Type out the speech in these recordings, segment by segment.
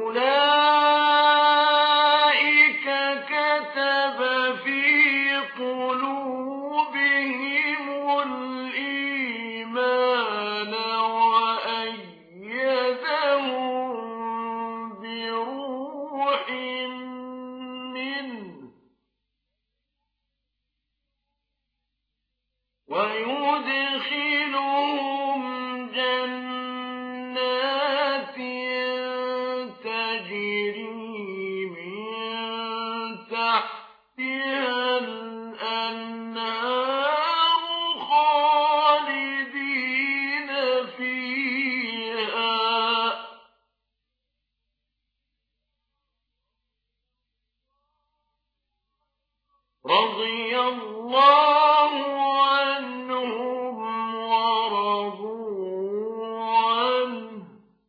أولئك كتب في قلوبهم الإيمان وأيدهم بروح منه ويدخلهم جنات تجري من تحتها الأنهار خالدين فيها رضي الله عنهم ورضوا عنه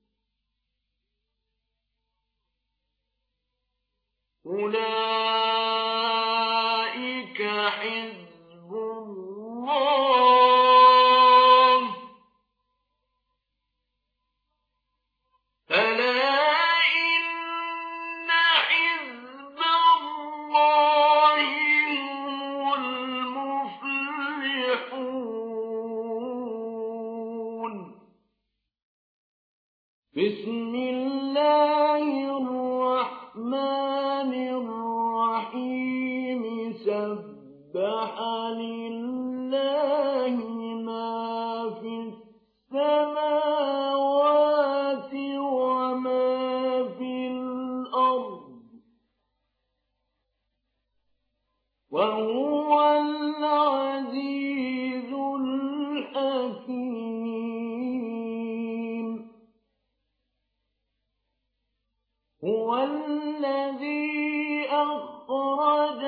أولئك حزب الله ألا إن حزب الله هم المفلحون بسم الله الرحمن الرحيم سبح لله ما في السماوات وما في الأرض وهو العزيز الحكيم هو الذي أخرج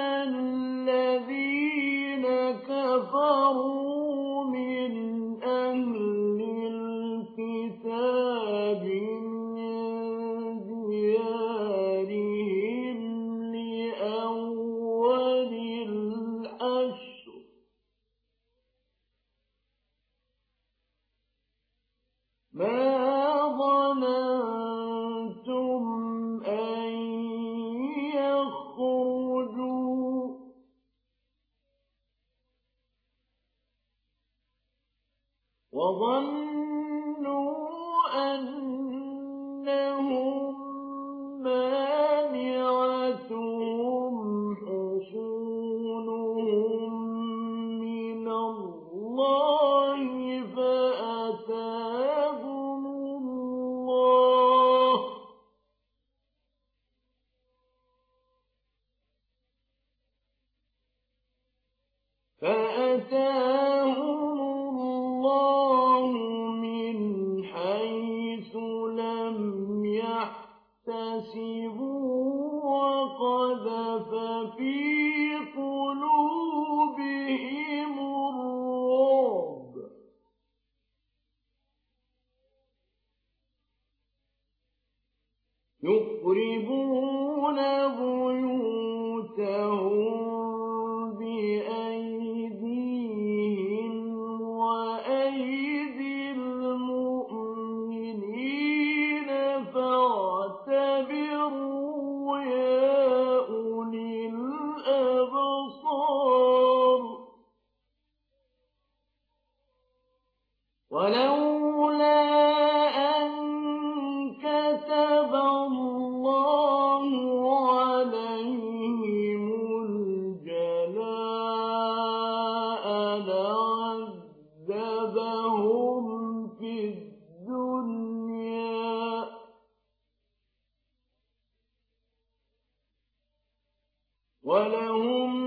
الذين كفروا من أهل الكتاب من ديارهم لأول الحشر ما ظننتم أن يخرجوا وظنوا أنهم مانعتهم حصونهم من الله فأتاهم الله من حيث لم يحتسبوا وقذف في قلوبهم الرعب يخربون بيوتهم بأيديهم وأيدي المؤمنين فاعتبروا يا أولي الأبصار ولولا أن كتب الله عليهم الجلاء لعذبهم في الدنيا ولهم